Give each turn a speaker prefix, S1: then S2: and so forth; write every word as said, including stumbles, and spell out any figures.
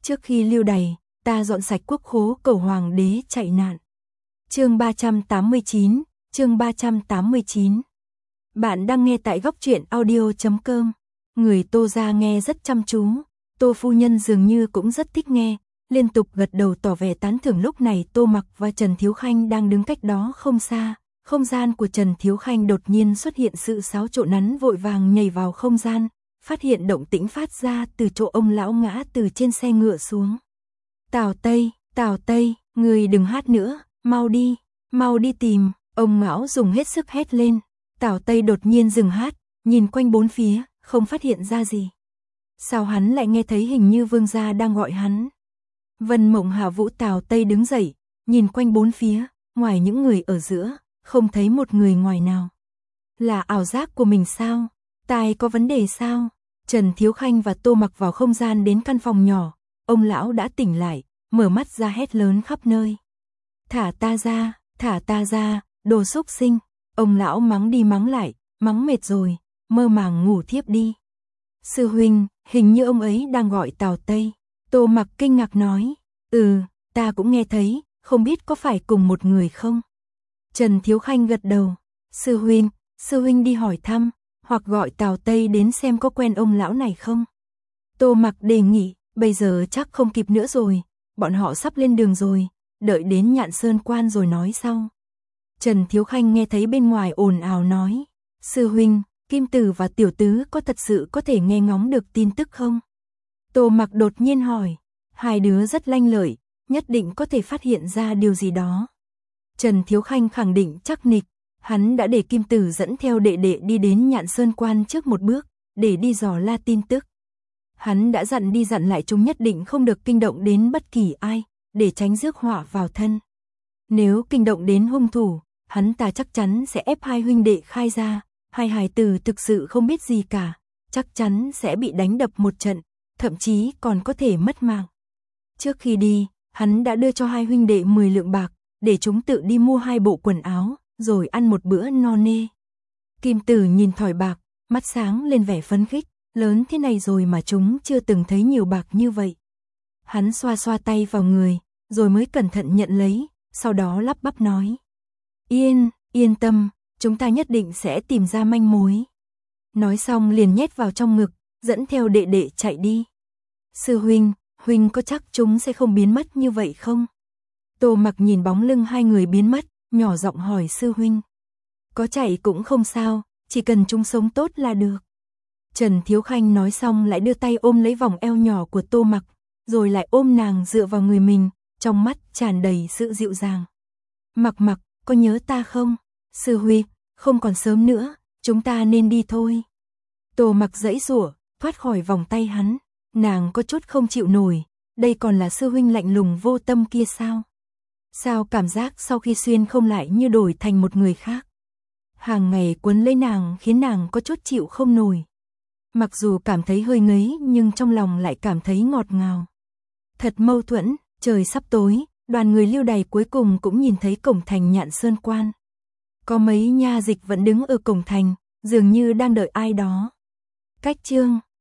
S1: Trước khi lưu đày, ta dọn sạch quốc khố cầu hoàng đế chạy nạn. Chương ba trăm tám mươi chín, chương ba trăm tám mươi chín. Bạn đang nghe tại góc truyện audio chấm com. Người Tô gia nghe rất chăm chú, Tô phu nhân dường như cũng rất thích nghe, liên tục gật đầu tỏ vẻ tán thưởng. Lúc này Tô Mặc và Trần Thiếu Khanh đang đứng cách đó không xa. Không gian của Trần Thiếu Khanh đột nhiên xuất hiện sự xáo trộn, hắn vội vàng nhảy vào không gian, phát hiện động tĩnh phát ra từ chỗ ông lão ngã từ trên xe ngựa xuống. Tào Tây, Tào Tây, người đừng hát nữa, mau đi, mau đi tìm, ông lão dùng hết sức hét lên. Tào Tây đột nhiên dừng hát, nhìn quanh bốn phía, không phát hiện ra gì. Sao hắn lại nghe thấy hình như vương gia đang gọi hắn? Vân Mộng Hạ Vũ. Tào Tây đứng dậy, nhìn quanh bốn phía, ngoài những người ở giữa, không thấy một người ngoài nào. Là ảo giác của mình sao? Tai có vấn đề sao? Trần Thiếu Khanh và Tô Mặc vào không gian đến căn phòng nhỏ, ông lão đã tỉnh lại, mở mắt ra hét lớn khắp nơi. Thả ta ra, thả ta ra, đồ xúc sinh. Ông lão mắng đi mắng lại, mắng mệt rồi, mơ màng ngủ thiếp đi. Sư huynh, hình như ông ấy đang gọi Tào Tây. Tô Mặc kinh ngạc nói, ừ, ta cũng nghe thấy, không biết có phải cùng một người không? Trần Thiếu Khanh gật đầu, sư huynh, sư huynh đi hỏi thăm, hoặc gọi Tào Tây đến xem có quen ông lão này không. Tô Mặc đề nghị, bây giờ chắc không kịp nữa rồi, bọn họ sắp lên đường rồi, đợi đến Nhạn Sơn Quan rồi nói sau. Trần Thiếu Khanh nghe thấy bên ngoài ồn ào nói, sư huynh, Kim Tử và Tiểu Tứ có thật sự có thể nghe ngóng được tin tức không? Tô Mặc đột nhiên hỏi, hai đứa rất lanh lợi, nhất định có thể phát hiện ra điều gì đó. Trần Thiếu Khanh khẳng định chắc nịch, hắn đã để Kim Tử dẫn theo đệ đệ đi đến Nhạn Sơn Quan trước một bước, để đi dò la tin tức. Hắn đã dặn đi dặn lại chúng nhất định không được kinh động đến bất kỳ ai, để tránh rước họa vào thân. Nếu kinh động đến hung thủ, hắn ta chắc chắn sẽ ép hai huynh đệ khai ra, hai hài tử thực sự không biết gì cả, chắc chắn sẽ bị đánh đập một trận, thậm chí còn có thể mất mạng. Trước khi đi, hắn đã đưa cho hai huynh đệ mười lượng bạc, để chúng tự đi mua hai bộ quần áo, rồi ăn một bữa no nê. Kim Tử nhìn thỏi bạc, mắt sáng lên vẻ phấn khích, lớn thế này rồi mà chúng chưa từng thấy nhiều bạc như vậy. Hắn xoa xoa tay vào người, rồi mới cẩn thận nhận lấy, sau đó lắp bắp nói. Yên, yên tâm, chúng ta nhất định sẽ tìm ra manh mối. Nói xong liền nhét vào trong ngực, dẫn theo đệ đệ chạy đi. Sư huynh, huynh có chắc chúng sẽ không biến mất như vậy không? Tô Mặc nhìn bóng lưng hai người biến mất, nhỏ giọng hỏi sư huynh. Có chạy cũng không sao, chỉ cần chúng sống tốt là được. Trần Thiếu Khanh nói xong lại đưa tay ôm lấy vòng eo nhỏ của Tô Mặc, rồi lại ôm nàng dựa vào người mình, trong mắt tràn đầy sự dịu dàng. Mặc Mặc, có nhớ ta không? Sư huynh, không còn sớm nữa, chúng ta nên đi thôi. Tô Mặc giãy giụa, thoát khỏi vòng tay hắn, nàng có chút không chịu nổi, đây còn là sư huynh lạnh lùng vô tâm kia sao? Sao cảm giác sau khi xuyên không lại như đổi thành một người khác? Hàng ngày quấn lấy nàng khiến nàng có chút chịu không nổi. Mặc dù cảm thấy hơi ngấy nhưng trong lòng lại cảm thấy ngọt ngào. Thật mâu thuẫn, trời sắp tối, đoàn người lưu đày cuối cùng cũng nhìn thấy cổng thành Nhạn Sơn Quan. Có mấy nha dịch vẫn đứng ở cổng thành, dường như đang đợi ai đó. Cách chương